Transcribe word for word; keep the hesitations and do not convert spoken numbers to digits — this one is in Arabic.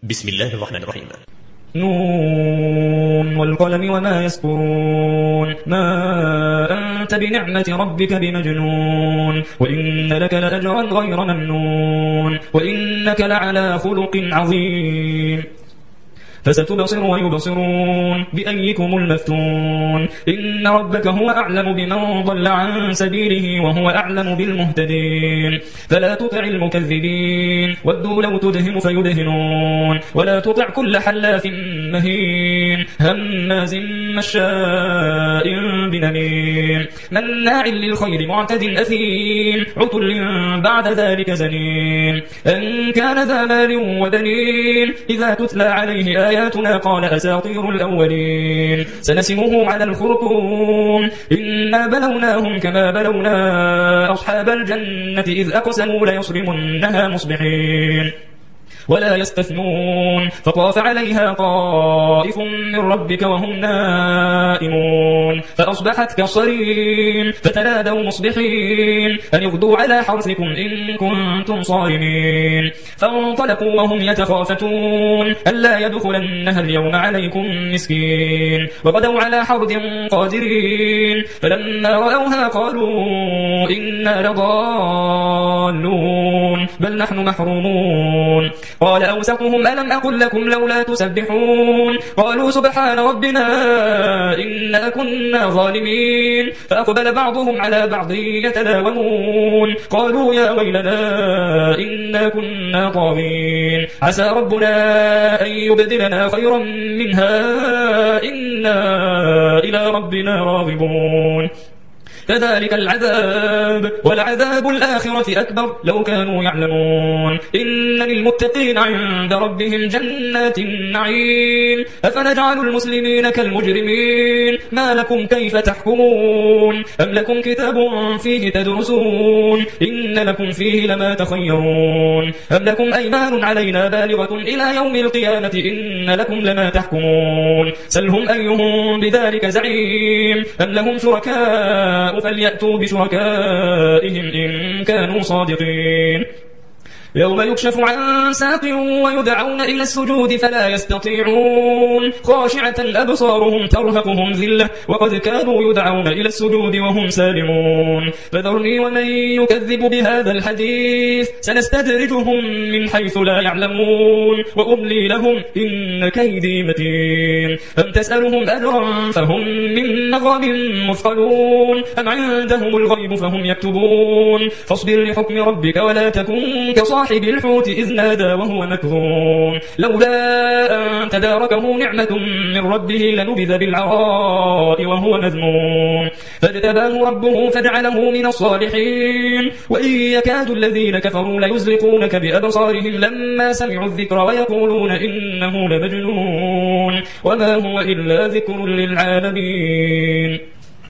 بسم الله الرحمن الرحيم. نون والقلم وما يسطرون ما أنت بنعمة ربك بمجنون وإن لك لأجرا غير ممنون وإنك لعلى خلق عظيم فستبصر ويبصرون بأيكم المفتون إن ربك هو أعلم بمن ضل عن سبيله وهو أعلم بالمهتدين فلا تطع المكذبين ودوا لو تدهن فيدهنون ولا تطع كل حلاف مهين هماز مشاء بنميم مناع للخير معتد أثيم عتل بعد ذلك زنيم أن كان ذا مال وبنين إذا تتلى عليه آياتنا قال أساطير الأولين سنسمه على الخرطوم إنا بلوناهم كما بلونا أصحاب الجنة إذ أقسموا ليصرمنها مصبحين ولا يستثنون فطاف عليها طائف من ربك وهم نائمون فأصبحت كالصريم فتنادوا مصبحين أن اغدوا على حرثكم إن كنتم صارمين فانطلقوا وهم يتخافتون ألا يدخلنها اليوم عليكم مسكين وغدوا على حرد قادرين فلما رأوها قالوا إنا لضالون بل نحن محرومون قال أوسطهم ألم أقل لكم لولا تسبحون قالوا سبحان ربنا إنا كنا ظالمين فأقبل بعضهم على بعض يتلاومون قالوا يا ويلنا إنا كنا طاغين عسى ربنا أن يبدلنا خيرا منها إنا إلى ربنا راغبون كذلك العذاب ولعذاب الآخرة أكبر لو كانوا يعلمون إن للمتقين عند ربهم جنات النعيم أفنجعل المسلمين كالمجرمين ما لكم كيف تحكمون أم لكم كتاب فيه تدرسون إن لكم فيه لما تخيرون أم لكم أيمان علينا بالغة إلى يوم القيامة إن لكم لما تحكمون سلهم أيهم بذلك زعيم أم لهم شركاء فليأتوا بشركائهم إن كانوا صادقين يوم يكشف عن ساق ويدعون إلى السجود فلا يستطيعون خاشعة أبصارهم ترهقهم ذلة وقد كانوا يدعون إلى السجود وهم سالمون فذرني ومن يكذب بهذا الحديث سنستدرجهم من حيث لا يعلمون وأملي لهم إن كيدي متين أم تسألهم أجرا فهم من مغرم مثقلون أم عندهم الغيب فهم يكتبون فاصبر لحكم ربك ولا تكن كصاحب صاحب الحوت إذ نادى وهو مكظوم لولا أن تداركه نعمة من ربه لنبذ بالعراء وهو مذموم فاجتباه ربه فجعله من الصالحين وإن يكاد الذين كفروا ليزلقونك بأبصارهم لما سمعوا الذكر ويقولون إنه لمجنون وما هو إلا ذكر للعالمين.